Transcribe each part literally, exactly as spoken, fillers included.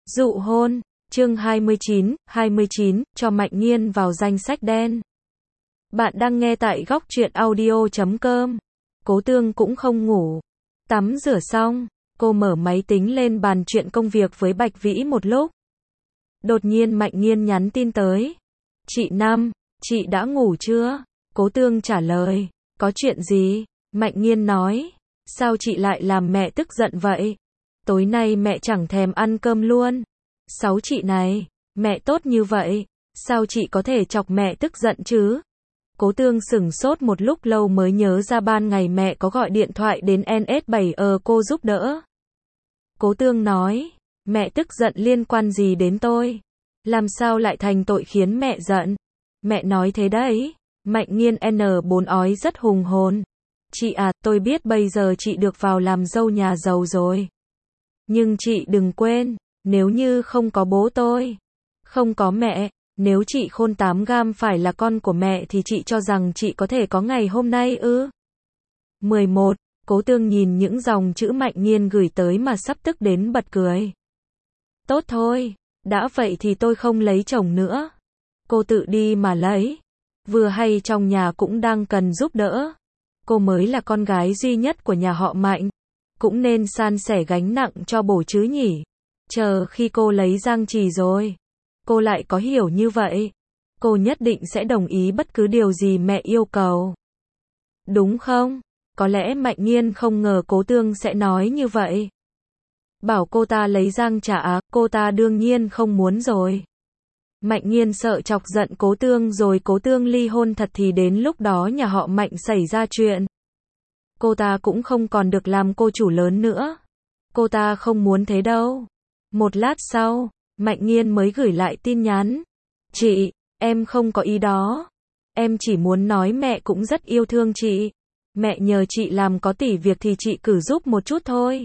Dụ hôn, chương hai mươi chín, hai mươi chín, cho Mạnh Nghiên vào danh sách đen. Bạn đang nghe tại góc truyện audio chấm com. Cố Tương cũng không ngủ. Tắm rửa xong, cô mở máy tính lên bàn chuyện công việc với Bạch Vĩ một lúc. Đột nhiên Mạnh Nghiên nhắn tin tới. Chị Năm, chị đã ngủ chưa? Cố Tương trả lời. Có chuyện gì? Mạnh Nghiên nói. Sao chị lại làm mẹ tức giận vậy? Tối nay mẹ chẳng thèm ăn cơm luôn. Sáu chị này, mẹ tốt như vậy, sao chị có thể chọc mẹ tức giận chứ? Cố Tương sửng sốt một lúc lâu mới nhớ ra ban ngày mẹ có gọi điện thoại đến en ét bảy ờ cô giúp đỡ. Cố Tương nói, mẹ tức giận liên quan gì đến tôi? Làm sao lại thành tội khiến mẹ giận? Mẹ nói thế đấy. Mạnh Nghiên en bốn ói rất hùng hồn. Chị à, tôi biết bây giờ chị được vào làm dâu nhà giàu rồi. Nhưng chị đừng quên, nếu như không có bố tôi, không có mẹ, nếu chị Khôn tám gam phải là con của mẹ thì chị cho rằng chị có thể có ngày hôm nay ư? mười một. Cố Tương nhìn những dòng chữ Mạnh Nghiên gửi tới mà sắp tức đến bật cười. Tốt thôi, đã vậy thì tôi không lấy chồng nữa. Cô tự đi mà lấy. Vừa hay trong nhà cũng đang cần giúp đỡ. Cô mới là con gái duy nhất của nhà họ Mạnh. Cũng nên san sẻ gánh nặng cho bổ chứ nhỉ. Chờ khi cô lấy Giang Trì rồi, cô lại có hiểu như vậy, cô nhất định sẽ đồng ý bất cứ điều gì mẹ yêu cầu. Đúng không? Có lẽ Mạnh Nghiên không ngờ Cố Tương sẽ nói như vậy. Bảo cô ta lấy Giang Trà á, cô ta đương nhiên không muốn rồi. Mạnh Nghiên sợ chọc giận Cố Tương rồi Cố Tương ly hôn thật thì đến lúc đó nhà họ Mạnh xảy ra chuyện. Cô ta cũng không còn được làm cô chủ lớn nữa. Cô ta không muốn thế đâu. Một lát sau, Mạnh Nghiên mới gửi lại tin nhắn. Chị, em không có ý đó. Em chỉ muốn nói mẹ cũng rất yêu thương chị. Mẹ nhờ chị làm có tỷ việc thì chị cử giúp một chút thôi.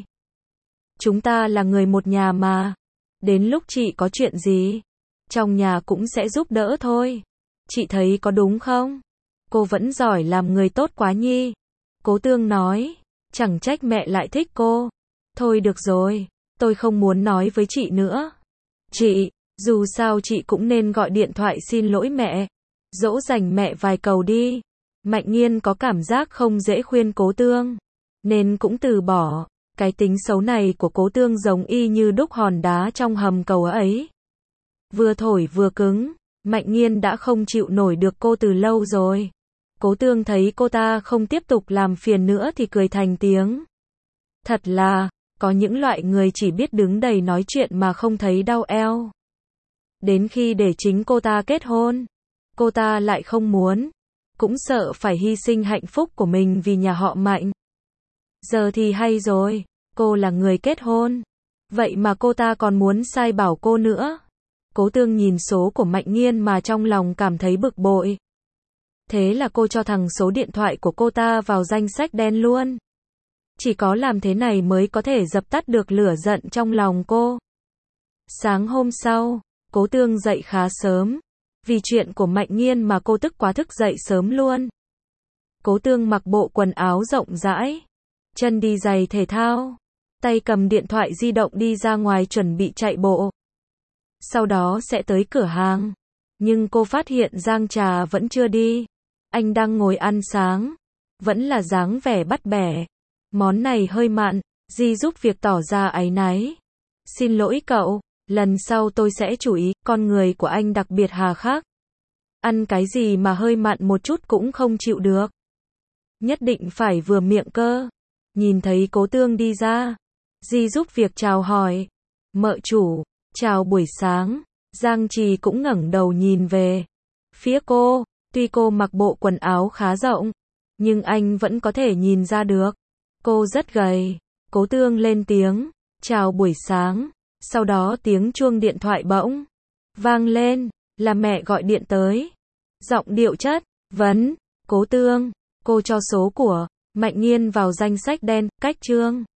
Chúng ta là người một nhà mà. Đến lúc chị có chuyện gì, trong nhà cũng sẽ giúp đỡ thôi. Chị thấy có đúng không? Cô vẫn giỏi làm người tốt quá nhi. Cố Tương nói, chẳng trách mẹ lại thích cô. Thôi được rồi, tôi không muốn nói với chị nữa. Chị, dù sao chị cũng nên gọi điện thoại xin lỗi mẹ. Dỗ dành mẹ vài câu đi. Mạnh Nghiên có cảm giác không dễ khuyên Cố Tương, nên cũng từ bỏ. Cái tính xấu này của Cố Tương giống y như đúc hòn đá trong hầm cầu ấy. Vừa thổi vừa cứng, Mạnh Nghiên đã không chịu nổi được cô từ lâu rồi. Cố Tương thấy cô ta không tiếp tục làm phiền nữa thì cười thành tiếng. Thật là, có những loại người chỉ biết đứng đầy nói chuyện mà không thấy đau eo. Đến khi để chính cô ta kết hôn, cô ta lại không muốn, cũng sợ phải hy sinh hạnh phúc của mình vì nhà họ Mạnh. Giờ thì hay rồi, cô là người kết hôn, vậy mà cô ta còn muốn sai bảo cô nữa. Cố Tương nhìn số của Mạnh Nghiên mà trong lòng cảm thấy bực bội. Thế là cô cho thằng số điện thoại của cô ta vào danh sách đen luôn. Chỉ có làm thế này mới có thể dập tắt được lửa giận trong lòng cô. Sáng hôm sau, Cố Tương dậy khá sớm. Vì chuyện của Mạnh Nghiên mà cô tức quá thức dậy sớm luôn. Cố Tương mặc bộ quần áo rộng rãi, chân đi giày thể thao, tay cầm điện thoại di động đi ra ngoài chuẩn bị chạy bộ. Sau đó sẽ tới cửa hàng. Nhưng cô phát hiện Giang Trà vẫn chưa đi. Anh đang ngồi ăn sáng. Vẫn là dáng vẻ bắt bẻ. Món này hơi mặn. Di giúp việc tỏ ra áy náy. Xin lỗi cậu. Lần sau tôi sẽ chú ý. Con người của anh đặc biệt hà khắc. Ăn cái gì mà hơi mặn một chút cũng không chịu được. Nhất định phải vừa miệng cơ. Nhìn thấy Cố Tương đi ra, Di giúp việc chào hỏi. Mợ chủ, chào buổi sáng. Giang Trì cũng ngẩng đầu nhìn về phía cô. Tuy cô mặc bộ quần áo khá rộng, nhưng anh vẫn có thể nhìn ra được cô rất gầy. Cố Tương lên tiếng, chào buổi sáng. Sau đó tiếng chuông điện thoại bỗng vang lên, là mẹ gọi điện tới. Giọng điệu chất vấn. Cố Tương, cô cho số của Mạnh Nghiên vào danh sách đen, cách chương.